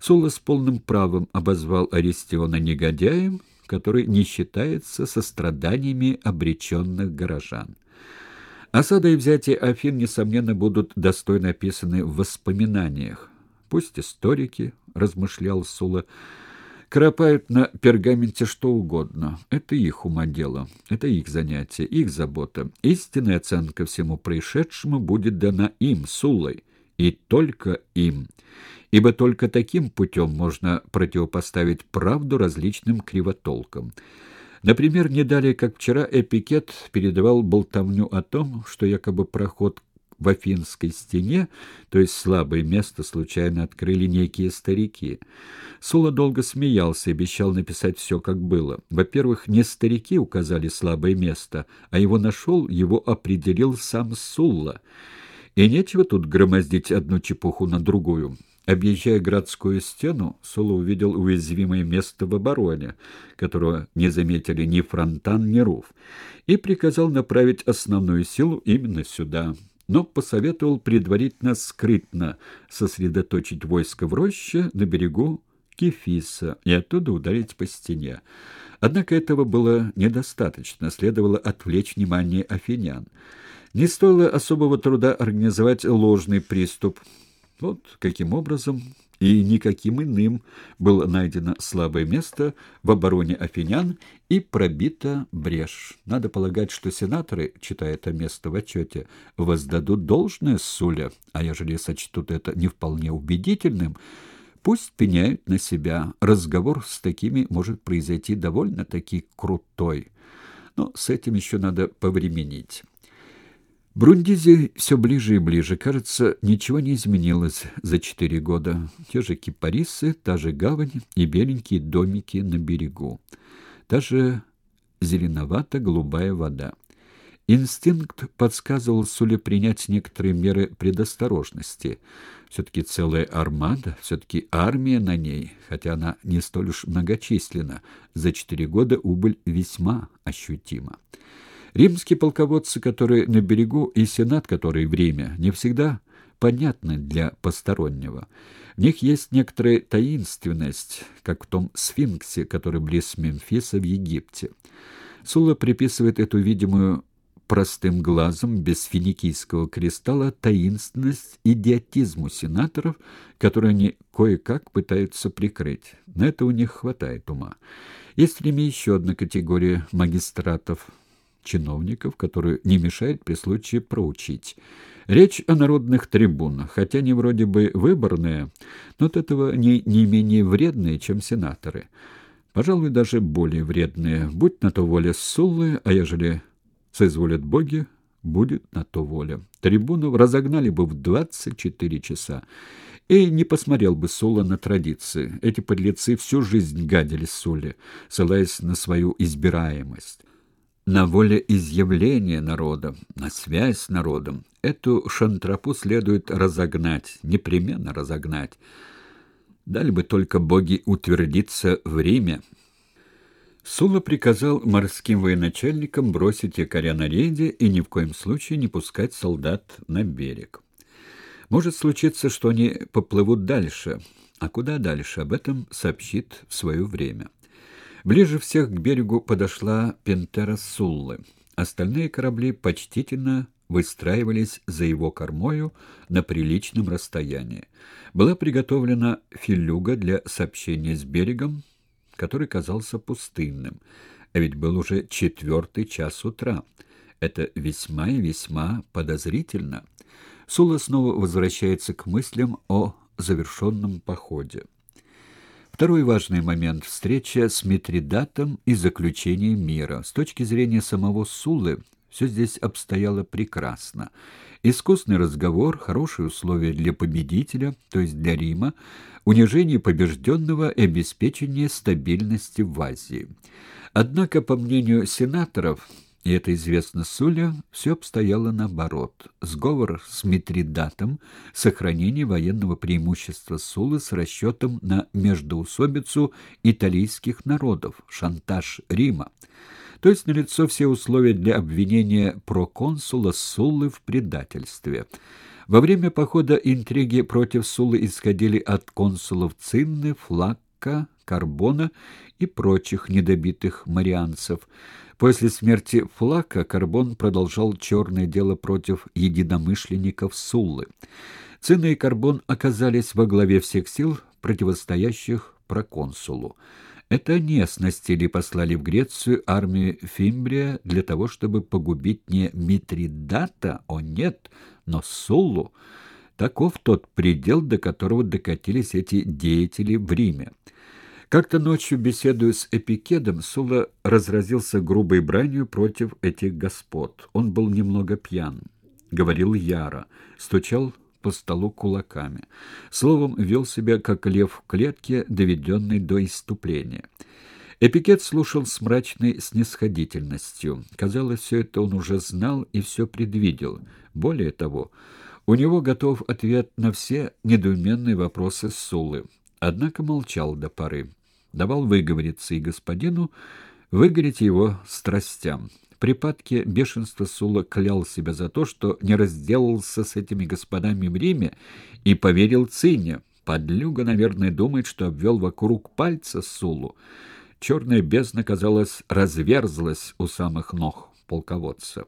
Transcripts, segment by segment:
Сула с полным правом обозвал Аристиона негодяем, который не считается со страданиями обреченных горожан. Осада и взятие Афин, несомненно, будут достойно описаны в воспоминаниях. Пусть историки, размышлял Сула, кропают на пергаменте что угодно. Это их умодело, это их занятие, их забота. Истинная оценка всему происшедшему будет дана им, Суллой, и только им. Ибо только таким путем можно противопоставить правду различным кривотолкам. Например, не далее, как вчера, Эпикет передавал болтовню о том, что якобы проход в Афинской стене, то есть слабое место, случайно открыли некие старики. Сула долго смеялся и обещал написать все, как было. Во-первых, не старики указали слабое место, а его нашел, его определил сам Сула. И нечего тут громоздить одну чепуху на другую. Объезжая городскую стену, Сула увидел уязвимое место в обороне, которого не заметили ни Фронтан, ни Руф, и приказал направить основную силу именно сюда, но посоветовал предварительно скрытно сосредоточить войско в роще на берегу Кефиса и оттуда ударить по стене. Однако этого было недостаточно, следовало отвлечь внимание афинян. Не стоило особого труда организовать ложный приступ. Вот каким образом и никаким иным было найдено слабое место в обороне афинян и пробита брешь. Надо полагать, что сенаторы, читая это место в отчете, воздадут должное Суле, а ежели сочтут это не вполне убедительным, пусть пеняют на себя. Разговор с такими может произойти довольно-таки крутой. Но с этим еще надо повременить. Брундизи все ближе и ближе. Кажется, ничего не изменилось за 4 года. Те же кипарисы, та же гавань и беленькие домики на берегу. Та же зеленовато-голубая вода. Инстинкт подсказывал Суле принять некоторые меры предосторожности. Все-таки целая армада, все-таки армия на ней, хотя она не столь уж многочисленна. За 4 года убыль весьма ощутима. Римские полководцы, которые на берегу, и сенат, который в Риме, не всегда понятны для постороннего. В них есть некоторая таинственность, как в том сфинксе, который близ Мемфиса в Египте. Сула приписывает эту видимую простым глазом, без финикийского кристалла, таинственность идиотизму сенаторов, которые они кое-как пытаются прикрыть. На это у них хватает ума. Есть в Риме еще одна категория магистратов, чиновников, которые не мешает при случае проучить. Речь о народных трибунах, хотя они вроде бы выборные, но от этого они не менее вредные, чем сенаторы. Пожалуй, даже более вредные. Будь на то воля Суллы, а ежели соизволят боги, будет на то воля. Трибунов разогнали бы в 24 часа. И не посмотрел бы Сула на традиции. Эти подлецы всю жизнь гадили Сулле, ссылаясь на свою избираемость, на волеизъявление народа, на связь с народом. Эту шантропу следует разогнать, непременно разогнать. Дали бы только боги утвердиться в Риме. Сула приказал морским военачальникам бросить якоря на рейде и ни в коем случае не пускать солдат на берег. Может случиться, что они поплывут дальше. А куда дальше, об этом сообщит в свое время. Ближе всех к берегу подошла Пентера Суллы. Остальные корабли почтительно выстраивались за его кормою на приличном расстоянии. Была приготовлена филюга для сообщения с берегом, который казался пустынным. А ведь был уже 4 час утра. Это весьма и весьма подозрительно. Сула снова возвращается к мыслям о завершенном походе. Второй важный момент – встреча с Митридатом и заключение мира. С точки зрения самого Суллы все здесь обстояло прекрасно. Искусный разговор, хорошие условия для победителя, то есть для Рима, унижение побежденного и обеспечение стабильности в Азии. Однако, по мнению сенаторов, и это известно Сулле, все обстояло наоборот. Сговор с Митридатом, сохранение военного преимущества Суллы с расчетом на междоусобицу италийских народов, шантаж Рима. То есть налицо все условия для обвинения проконсула Суллы в предательстве. Во время похода интриги против Суллы исходили от консулов Цинны, Флакка, Карбона и прочих недобитых марианцев. После смерти Флакка Карбон продолжал черное дело против единомышленников Суллы. Цинна и Карбон оказались во главе всех сил, противостоящих проконсулу. Это они оснастили и послали в Грецию армию Фимбрия для того, чтобы погубить не Митридата, о нет, но Суллу. Таков тот предел, до которого докатились эти деятели в Риме. Как-то ночью, беседуя с Эпикедом, Сулла разразился грубой бранью против этих господ. Он был немного пьян, говорил яро, стучал по столу кулаками. Словом, вел себя, как лев в клетке, доведенный до исступления. Эпикет слушал с мрачной снисходительностью. Казалось, все это он уже знал и все предвидел. Более того, у него готов ответ на все недоуменные вопросы Суллы. Однако молчал до поры. Давал выговориться и господину, выгореть его страстям. В припадке бешенства Сулла клял себя за то, что не разделался с этими господами в Риме и поверил Цинне. Подлюга, наверное, думает, что обвел вокруг пальца Суллу. Черная бездна, казалось, разверзлась у самых ног полководца.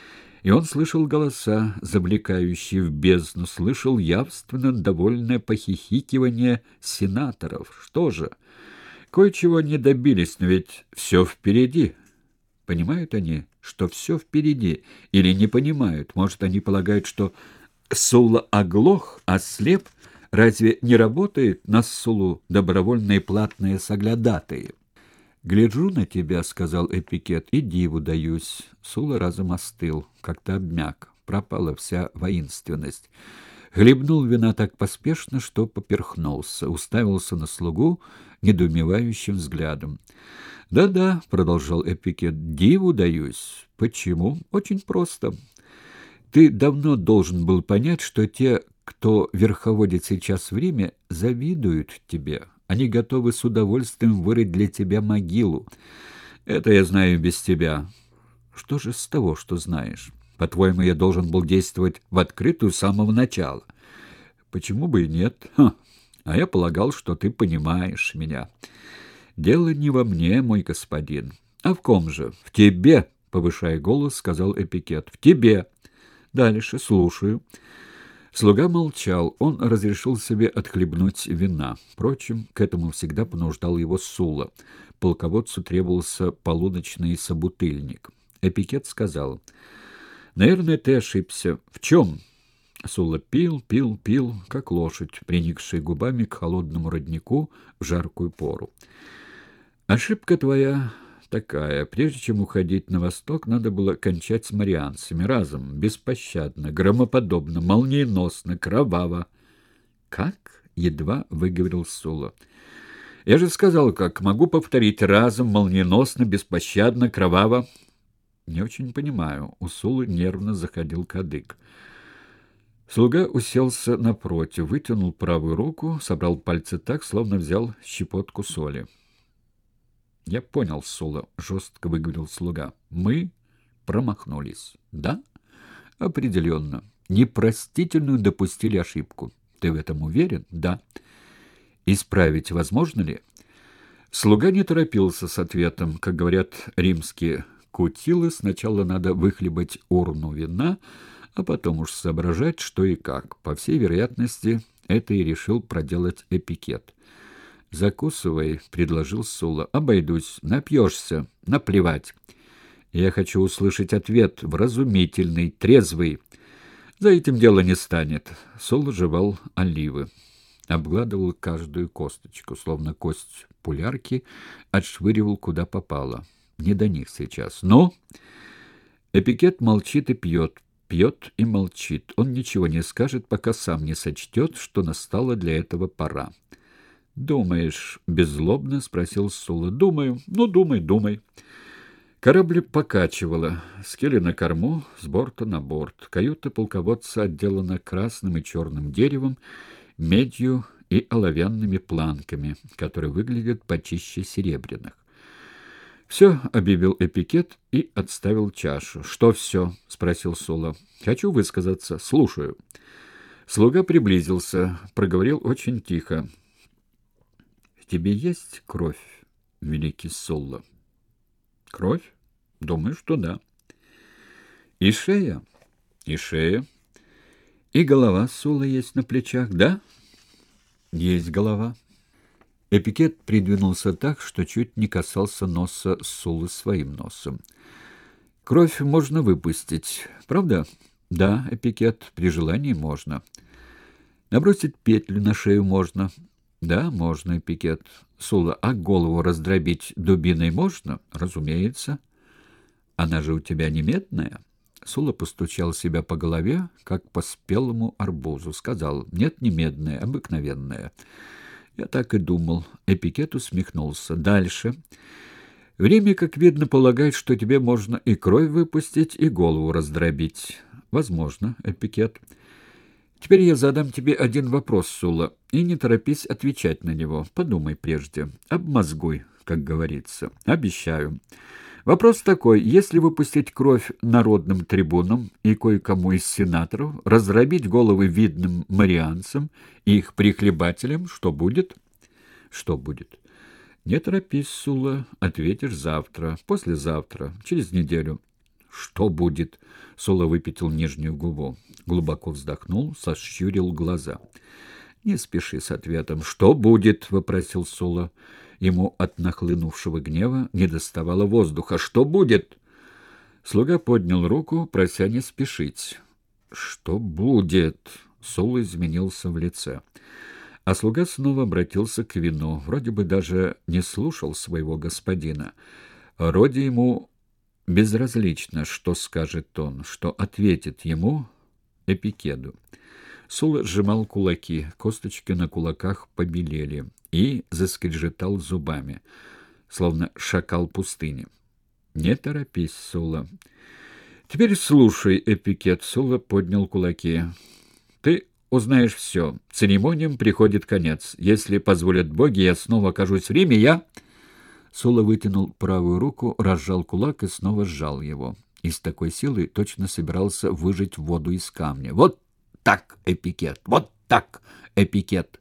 И он слышал голоса, завлекающие в бездну, слышал явственно довольное похихикивание сенаторов. Что же? Кое-чего не добились, но ведь все впереди. Понимают они, что все впереди, или не понимают? Может, они полагают, что Сулла оглох, ослеп? Разве не работает на Суллу добровольные платные соглядатые? «Гляжу на тебя», — сказал Эпикет, — «и диву даюсь». Сулла разом остыл, как-то обмяк, пропала вся воинственность. Хлебнул вина так поспешно, что поперхнулся, уставился на слугу недоумевающим взглядом. «Да-да», — продолжал Эпикет, — «диву даюсь». «Почему?» «Очень просто. Ты давно должен был понять, что те, кто верховодит сейчас в Риме, завидуют тебе». Они готовы с удовольствием вырыть для тебя могилу. Это я знаю без тебя. Что же с того, что знаешь? По-твоему, я должен был действовать в открытую с самого начала? Почему бы и нет? А я полагал, что ты понимаешь меня. Дело не во мне, мой господин. А в ком же? В тебе, повышая голос, сказал Эпикет. В тебе. Дальше слушаю. Слуга молчал, он разрешил себе отхлебнуть вина. Впрочем, к этому всегда понуждал его Сулла. Полководцу требовался полуночный собутыльник. Эпикет сказал: «Наверное, ты ошибся. В чем?» Сулла пил, как лошадь, приникшая губами к холодному роднику в жаркую пору. «Ошибка твоя такая. Прежде чем уходить на восток, надо было кончать с марианцами разом, беспощадно, громоподобно, молниеносно, кроваво». «Как?» — едва выговорил Сулла. «Я же сказал, как. Могу повторить разом, молниеносно, беспощадно, кроваво». «Не очень понимаю». У Суллы нервно заходил кадык. Слуга уселся напротив, вытянул правую руку, собрал пальцы так, словно взял щепотку соли. «Я понял, Сулла», — жестко выговорил слуга. «Мы промахнулись». «Да?» «Определенно. Непростительную допустили ошибку». «Ты в этом уверен?» «Да». «Исправить возможно ли?» Слуга не торопился с ответом. Как говорят римские кутилы, сначала надо выхлебать урну вина, а потом уж соображать, что и как. По всей вероятности, это и решил проделать Эпикет. «Закусывай», — предложил Сулла. «Обойдусь. Напьешься. Наплевать. Я хочу услышать ответ, вразумительный, трезвый. За этим дело не станет». Сулла жевал оливы. Обгладывал каждую косточку, словно кость пулярки, отшвыривал куда попало. Не до них сейчас. «Ну?» Эпикет молчит и пьет. Пьет и молчит. Он ничего не скажет, пока сам не сочтет, что настала для этого пора. «Думаешь?» — беззлобно спросил Сулла. «Думаю. Ну, думай». Корабль покачивало. Скели на корму, с борта на борт. Каюта полководца отделана красным и черным деревом, медью и оловянными планками, которые выглядят почище серебряных. «Все», — объявил Эпикет и отставил чашу. «Что все?» — спросил Сула. «Хочу высказаться. Слушаю». Слуга приблизился, проговорил очень тихо. «В тебе есть кровь, великий Сулла?» «Кровь? Думаю, что да». «И шея?» «И шея. И голова Сулла есть на плечах, да?» «Есть голова». Эпикет придвинулся так, что чуть не касался носа Суллы своим носом. «Кровь можно выпустить, правда?» «Да, Эпикет, при желании можно». «Набросить петлю на шею можно?» «Да, можно, Эпикет». «Сулла, а голову раздробить дубиной можно?» «Разумеется». «Она же у тебя не медная?» Сула постучал себя по голове, как по спелому арбузу. Сказал: «Нет, не медная, обыкновенная». «Я так и думал». Эпикет усмехнулся. «Дальше. Время, как видно, полагает, что тебе можно и кровь выпустить, и голову раздробить». «Возможно, Эпикет». «Теперь я задам тебе один вопрос, Сула, и не торопись отвечать на него. Подумай прежде. Обмозгуй, как говорится. Обещаю». Вопрос такой: если выпустить кровь народным трибунам и кое-кому из сенаторов, раздробить головы видным марианцам и их прихлебателям, что будет? Что будет? Не торопись, Сула, ответишь завтра, послезавтра, через неделю. Что будет? Сула выпятил нижнюю губу, глубоко вздохнул, сощурил глаза. Не спеши с ответом. Что будет? Вопросил Сула. Ему от нахлынувшего гнева недоставало воздуха. «Что будет?» Слуга поднял руку, прося не спешить. «Что будет?» Сула изменился в лице. А слуга снова обратился к вину. Вроде бы даже не слушал своего господина. Вроде ему безразлично, что скажет он, что ответит ему Эпикеду. Сула сжимал кулаки, косточки на кулаках побелели, и заскрежетал зубами, словно шакал пустыни. «Не торопись, Сула». «Теперь слушай, Эпикет», — Сула поднял кулаки. «Ты узнаешь все. Церемониям приходит конец. Если позволят боги, я снова окажусь в Риме, я...» Сула вытянул правую руку, разжал кулак и снова сжал его. И с такой силой точно собирался выжать воду из камня. «Вот так, Эпикет! Вот так, Эпикет!»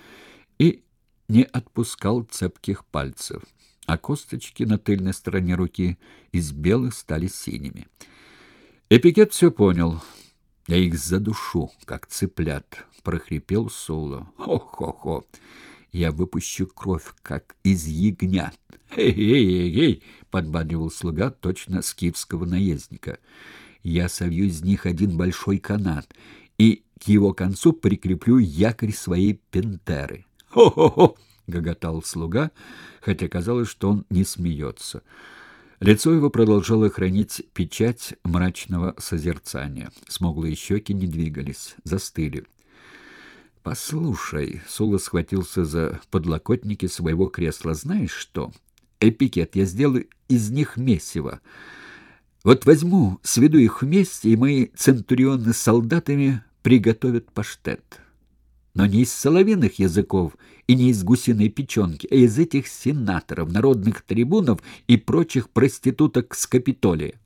И не отпускал цепких пальцев, а косточки на тыльной стороне руки из белых стали синими. Эпикет все понял. «Я их задушу, как цыплят», — прохрипел Сула. «Хо-хо-хо! Я выпущу кровь, как из ягнят». «Эй-эй-эй!» — подбадривал слуга точно скифского наездника. «Я совью из них один большой канат, и к его концу прикреплю якорь своей пентеры». «Хо-хо-хо!» — гоготал слуга, хотя казалось, что он не смеется. Лицо его продолжало хранить печать мрачного созерцания. Смуглые щеки не двигались, застыли. «Послушай», — Сула схватился за подлокотники своего кресла, — «знаешь что? Эпикет, я сделаю из них месиво. Вот возьму, сведу их вместе, и мои центурионы с солдатами приготовят паштет. Но не из соловиных языков и не из гусиной печенки, а из этих сенаторов, народных трибунов и прочих проституток с Капитолия».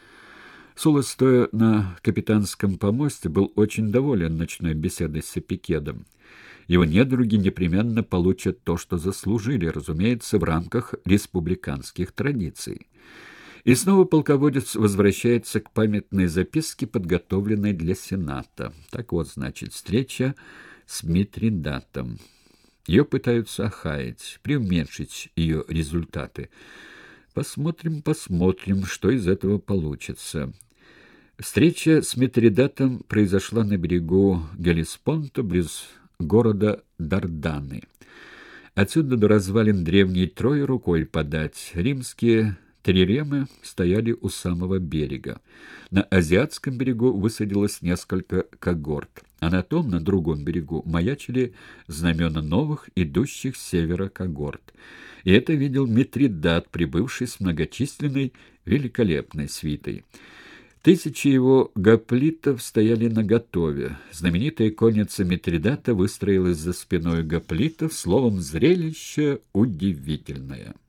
Сула, стоя на капитанском помосте, был очень доволен ночной беседой с Эпикедом. Его недруги непременно получат то, что заслужили, разумеется, в рамках республиканских традиций. И снова полководец возвращается к памятной записке, подготовленной для Сената. Так вот, значит, встреча с Митридатом. Ее пытаются охаять, преуменьшить ее результаты. Посмотрим, что из этого получится. Встреча с Митридатом произошла на берегу Геллеспонта, близ города Дарданы. Отсюда до развалин древней Трои рукой подать. Римские триремы стояли у самого берега. На азиатском берегу высадилось несколько когорт, а на том, на другом берегу, маячили знамена новых, идущих с севера когорт. И это видел Митридат, прибывший с многочисленной, великолепной свитой. Тысячи его гоплитов стояли наготове. Знаменитая конница Митридата выстроилась за спиной гоплитов, словом, зрелище удивительное.